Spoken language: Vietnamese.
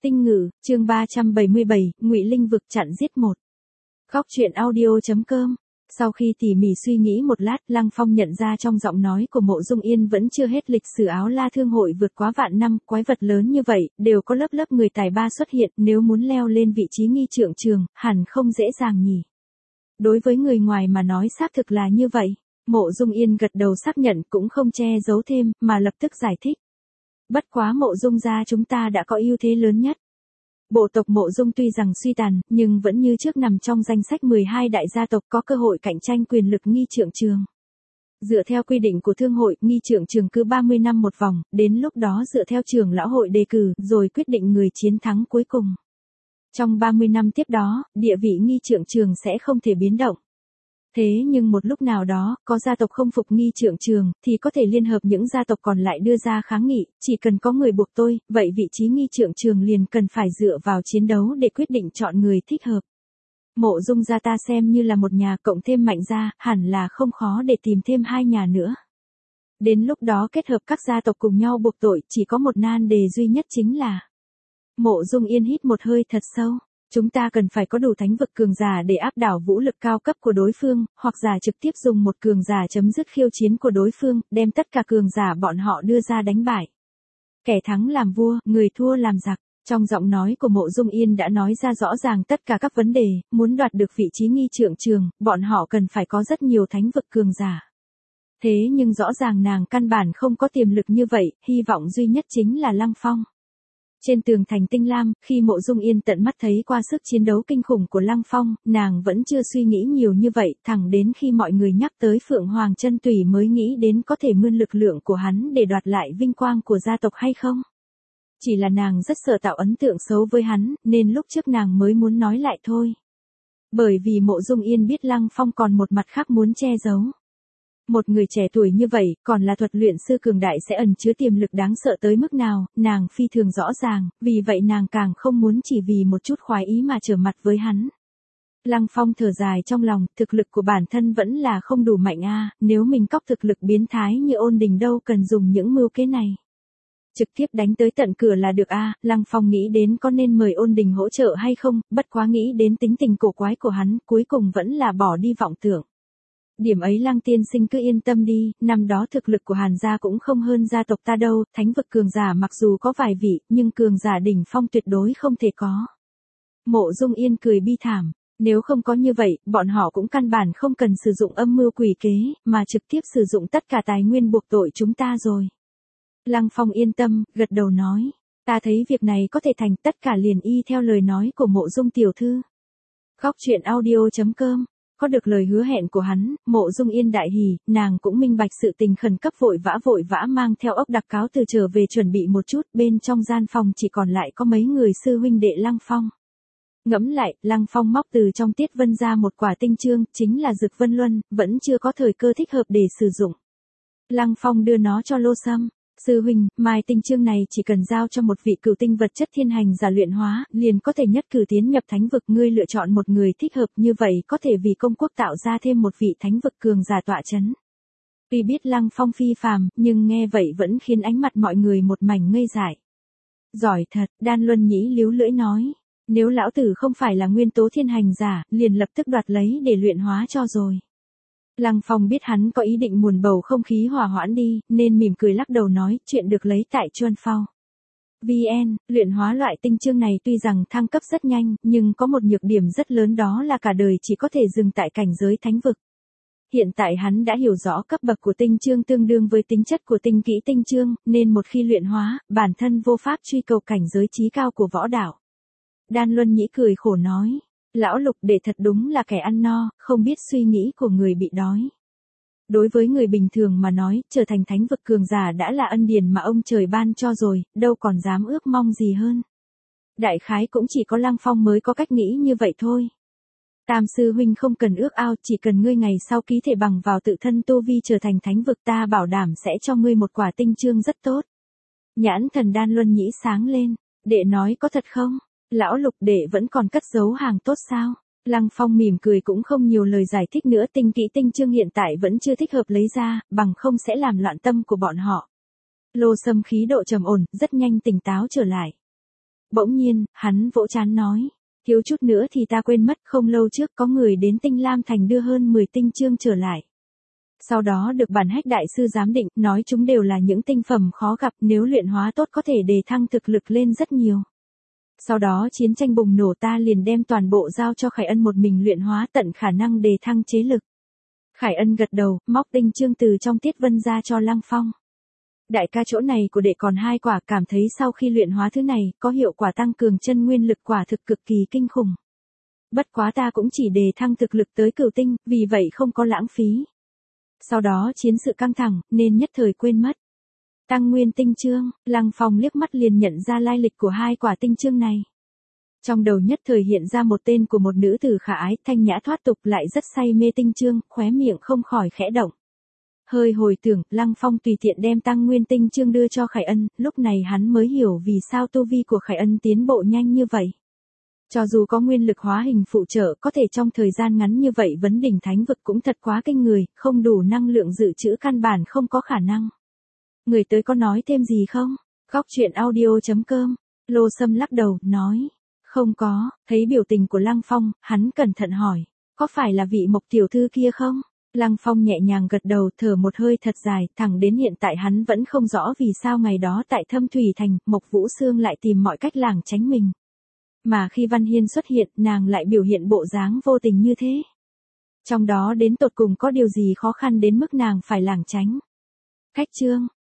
Tinh Ngữ, chương 377, Ngụy Linh vực chặn giết 1. Góc truyện audio.com. Sau khi tỉ mỉ suy nghĩ một lát, Lăng Phong nhận ra trong giọng nói của Mộ Dung Yên vẫn chưa hết lịch sử Áo La Thương hội vượt quá vạn năm, quái vật lớn như vậy, đều có lớp lớp người tài ba xuất hiện, nếu muốn leo lên vị trí nghi trượng trường, hẳn không dễ dàng nhỉ. Đối với người ngoài mà nói xác thực là như vậy. Mộ Dung Yên gật đầu xác nhận cũng không che giấu thêm, mà lập tức giải thích. Bất quá Mộ Dung gia chúng ta đã có ưu thế lớn nhất. Bộ tộc Mộ Dung tuy rằng suy tàn, nhưng vẫn như trước nằm trong danh sách 12 đại gia tộc có cơ hội cạnh tranh quyền lực nghi trượng trường. Dựa theo quy định của thương hội, nghi trượng trường cứ 30 năm một vòng, đến lúc đó dựa theo trưởng lão hội đề cử, rồi quyết định người chiến thắng cuối cùng. Trong 30 năm tiếp đó, địa vị nghi trượng trường sẽ không thể biến động. Thế nhưng một lúc nào đó, có gia tộc không phục nghi trượng trường, thì có thể liên hợp những gia tộc còn lại đưa ra kháng nghị, chỉ cần có người buộc tôi, vậy vị trí nghi trượng trường liền cần phải dựa vào chiến đấu để quyết định chọn người thích hợp. Mộ Dung gia ta xem như là một nhà cộng thêm Mạnh gia, hẳn là không khó để tìm thêm 2 nhà nữa. Đến lúc đó kết hợp các gia tộc cùng nhau buộc tội, chỉ có một nan đề duy nhất chính là. Mộ Dung Yên hít một hơi thật sâu. Chúng ta cần phải có đủ thánh vực cường giả để áp đảo vũ lực cao cấp của đối phương, hoặc giả trực tiếp dùng một cường giả chấm dứt khiêu chiến của đối phương, đem tất cả cường giả bọn họ đưa ra đánh bại. Kẻ thắng làm vua, người thua làm giặc. Trong giọng nói của Mộ Dung Yên đã nói ra rõ ràng tất cả các vấn đề, muốn đoạt được vị trí nghi trượng trường, bọn họ cần phải có rất nhiều thánh vực cường giả. Thế nhưng rõ ràng nàng căn bản không có tiềm lực như vậy, hy vọng duy nhất chính là Lăng Phong. Trên tường thành Tinh Lam, khi Mộ Dung Yên tận mắt thấy qua sức chiến đấu kinh khủng của Lăng Phong, nàng vẫn chưa suy nghĩ nhiều như vậy, thẳng đến khi mọi người nhắc tới Phượng Hoàng Chân Tùy mới nghĩ đến có thể mượn lực lượng của hắn để đoạt lại vinh quang của gia tộc hay không. Chỉ là nàng rất sợ tạo ấn tượng xấu với hắn, nên lúc trước nàng mới muốn nói lại thôi. Bởi vì Mộ Dung Yên biết Lăng Phong còn một mặt khác muốn che giấu. Một người trẻ tuổi như vậy, còn là thuật luyện sư cường đại sẽ ẩn chứa tiềm lực đáng sợ tới mức nào, nàng phi thường rõ ràng, vì vậy nàng càng không muốn chỉ vì một chút khoái ý mà trở mặt với hắn. Lăng Phong thở dài trong lòng, thực lực của bản thân vẫn là không đủ mạnh a, nếu mình cóc thực lực biến thái như Ôn Đình đâu cần dùng những mưu kế này. Trực tiếp đánh tới tận cửa là được a. Lăng Phong nghĩ đến có nên mời Ôn Đình hỗ trợ hay không, bất quá nghĩ đến tính tình cổ quái của hắn, cuối cùng vẫn là bỏ đi vọng tưởng. Điểm ấy Lăng tiên sinh cứ yên tâm đi, năm đó thực lực của Hàn gia cũng không hơn gia tộc ta đâu, thánh vực cường giả mặc dù có vài vị, nhưng cường giả đỉnh phong tuyệt đối không thể có. Mộ Dung Yên cười bi thảm, nếu không có như vậy, bọn họ cũng căn bản không cần sử dụng âm mưu quỷ kế, mà trực tiếp sử dụng tất cả tài nguyên buộc tội chúng ta rồi. Lăng Phong yên tâm, gật đầu nói, ta thấy việc này có thể thành, tất cả liền y theo lời nói của Mộ Dung tiểu thư. Góc truyện audio.com. Có được lời hứa hẹn của hắn, Mộ Dung Yên đại hỉ, nàng cũng minh bạch sự tình khẩn cấp vội vã mang theo ốc đặc cáo từ trở về chuẩn bị một chút, bên trong gian phòng chỉ còn lại có mấy người sư huynh đệ Lăng Phong. Ngẫm lại, Lăng Phong móc từ trong Tiết Vân ra một quả tinh chương, chính là Dực Vân Luân, vẫn chưa có thời cơ thích hợp để sử dụng. Lăng Phong đưa nó cho Lô Sâm. Sư huynh, mai tinh chương này chỉ cần giao cho một vị cửu tinh vật chất thiên hành giả luyện hóa, liền có thể nhất cử tiến nhập thánh vực, ngươi lựa chọn một người thích hợp như vậy có thể vì công quốc tạo ra thêm một vị thánh vực cường giả tọa chấn. Tuy biết Lăng Phong phi phàm, nhưng nghe vậy vẫn khiến ánh mặt mọi người một mảnh ngây dại. Giỏi thật, Đan Luân Nhĩ líu lưỡi nói, nếu lão tử không phải là nguyên tố thiên hành giả, liền lập tức đoạt lấy để luyện hóa cho rồi. Lăng Phong biết hắn có ý định muồn bầu không khí hòa hoãn đi, nên mỉm cười lắc đầu nói, chuyện được lấy tại Chuan Phao. VN, luyện hóa loại tinh chương này tuy rằng thăng cấp rất nhanh, nhưng có một nhược điểm rất lớn đó là cả đời chỉ có thể dừng tại cảnh giới thánh vực. Hiện tại hắn đã hiểu rõ cấp bậc của tinh chương tương đương với tính chất của tinh kỹ tinh chương, nên một khi luyện hóa, bản thân vô pháp truy cầu cảnh giới chí cao của võ đạo. Đan Luân Nhĩ cười khổ nói. Lão Lục Đệ thật đúng là kẻ ăn no, không biết suy nghĩ của người bị đói. Đối với người bình thường mà nói, trở thành thánh vực cường giả đã là ân điển mà ông trời ban cho rồi, đâu còn dám ước mong gì hơn. Đại khái cũng chỉ có Lăng Phong mới có cách nghĩ như vậy thôi. Tam sư huynh không cần ước ao, chỉ cần ngươi ngày sau ký thể bằng vào tự thân tu vi trở thành thánh vực, ta bảo đảm sẽ cho ngươi một quả tinh chương rất tốt. Nhãn thần Đan Luân Nhĩ sáng lên, đệ nói có thật không? Lão Lục Đệ vẫn còn cất giấu hàng tốt sao? Lăng Phong mỉm cười cũng không nhiều lời giải thích nữa, tinh kỹ tinh chương hiện tại vẫn chưa thích hợp lấy ra, bằng không sẽ làm loạn tâm của bọn họ. Lô Sâm khí độ trầm ổn, rất nhanh tỉnh táo trở lại. Bỗng nhiên, hắn vỗ trán nói. Thiếu chút nữa thì ta quên mất, không lâu trước có người đến Tinh Lam Thành đưa hơn 10 tinh chương trở lại. Sau đó được bản hách đại sư giám định, nói chúng đều là những tinh phẩm khó gặp, nếu luyện hóa tốt có thể đề thăng thực lực lên rất nhiều. Sau đó chiến tranh bùng nổ, ta liền đem toàn bộ giao cho Khải Ân một mình luyện hóa, tận khả năng đề thăng chế lực. Khải Ân gật đầu, móc tinh chương từ trong Tiết Vân ra cho Lăng Phong. Đại ca, chỗ này của đệ còn 2 quả, cảm thấy sau khi luyện hóa thứ này, có hiệu quả tăng cường chân nguyên lực quả thực cực kỳ kinh khủng. Bất quá ta cũng chỉ đề thăng thực lực tới cửu tinh, vì vậy không có lãng phí. Sau đó chiến sự căng thẳng, nên nhất thời quên mất. Tăng nguyên tinh chương, Lăng Phong liếc mắt liền nhận ra lai lịch của 2 quả tinh chương này. Trong đầu nhất thời hiện ra một tên của một nữ tử khả ái, thanh nhã thoát tục lại rất say mê tinh chương, khóe miệng không khỏi khẽ động. Hơi hồi tưởng, Lăng Phong tùy tiện đem tăng nguyên tinh chương đưa cho Khải Ân, lúc này hắn mới hiểu vì sao tu vi của Khải Ân tiến bộ nhanh như vậy. Cho dù có nguyên lực hóa hình phụ trợ, có thể trong thời gian ngắn như vậy vấn đỉnh thánh vực cũng thật quá kinh người, không đủ năng lượng dự trữ căn bản không có khả năng. Người tới có nói thêm gì không? Góc truyện audio.com. Lô Sâm lắc đầu, nói. Không có. Thấy biểu tình của Lăng Phong, hắn cẩn thận hỏi. Có phải là vị Mộc tiểu thư kia không? Lăng Phong nhẹ nhàng gật đầu, thở một hơi thật dài, thẳng đến hiện tại hắn vẫn không rõ vì sao ngày đó tại Thâm Thủy Thành, Mộc Vũ Sương lại tìm mọi cách lảng tránh mình. Mà khi Văn Hiên xuất hiện, nàng lại biểu hiện bộ dáng vô tình như thế. Trong đó đến tột cùng có điều gì khó khăn đến mức nàng phải lảng tránh. Cách chương.